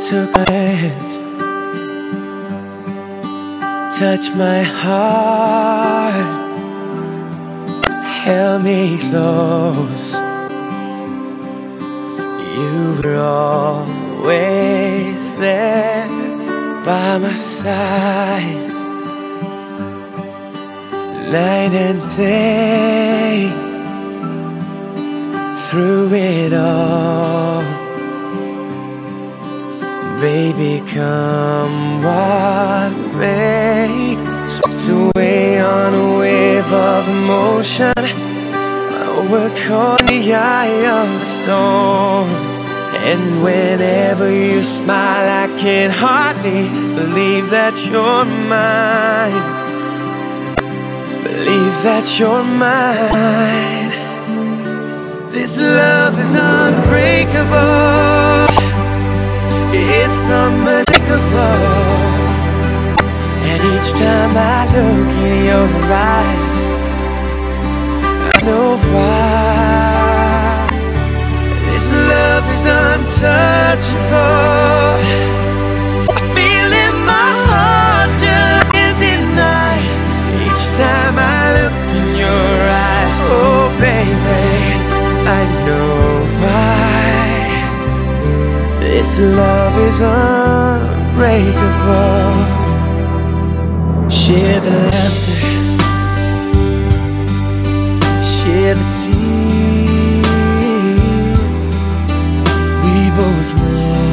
took my hand, touched my heart, held me close. You were always there by my side, night and day, through it all. Baby, come what may, swept away on a wave of emotion. We're caught in the eye of the storm, and whenever you smile, I can hardly believe that you're mine. Believe that you're mine. This love is unbreakable, it's unmistakable. And each time I look in your eyes, I know why. This love is untouchable. I feel in my heart, just can't deny. Each time I look in your eyes, oh baby, I know why. This love is unbreakable. Share the laughter, share the tears. We both know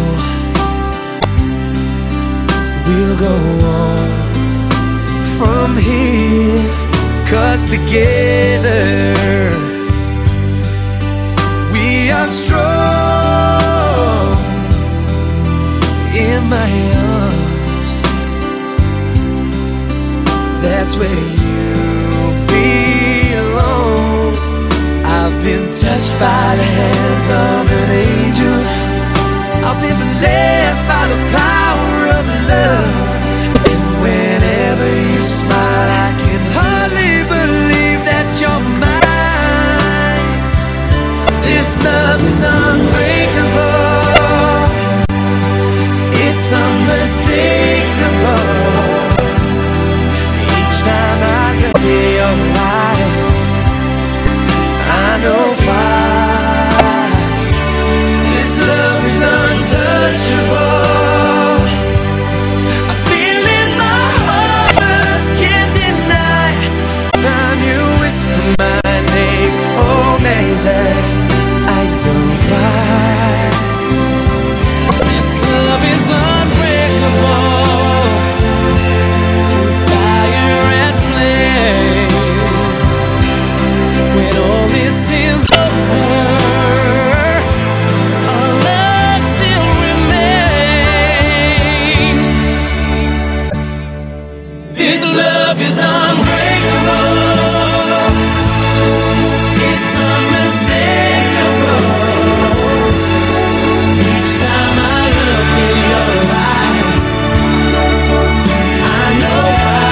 we'll go on from here, 'cause together we are strong. In my arms, that's where you belong. I've been touched by the hands of an angel. I've been blessed by the power of love. And whenever you smile, I can hardly believe that you're mine. This love is unbreakable, it's unmistakable. Each time I look in your eyes, I know why. This love is untouchable. I feel in my heart, just can't deny. Time you whisper my name, oh baby, I know why. This love is unbreakable, through fire and flame. When all this is over, our love still remains. This love is unbreakable, it's unmistakable. Each time I look in your eyes, I know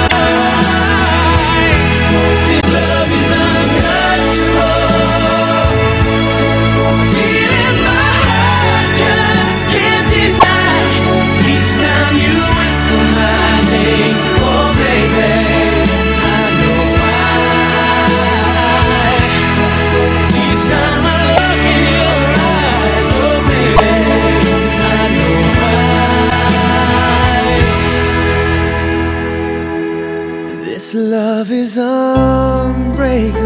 why. This love is untouchable. Feel in my heart, just can't deny. Each time you whisper my name, oh baby, I know why. See, each time I look in your eyes, oh baby, I know why. This love is unbreakable.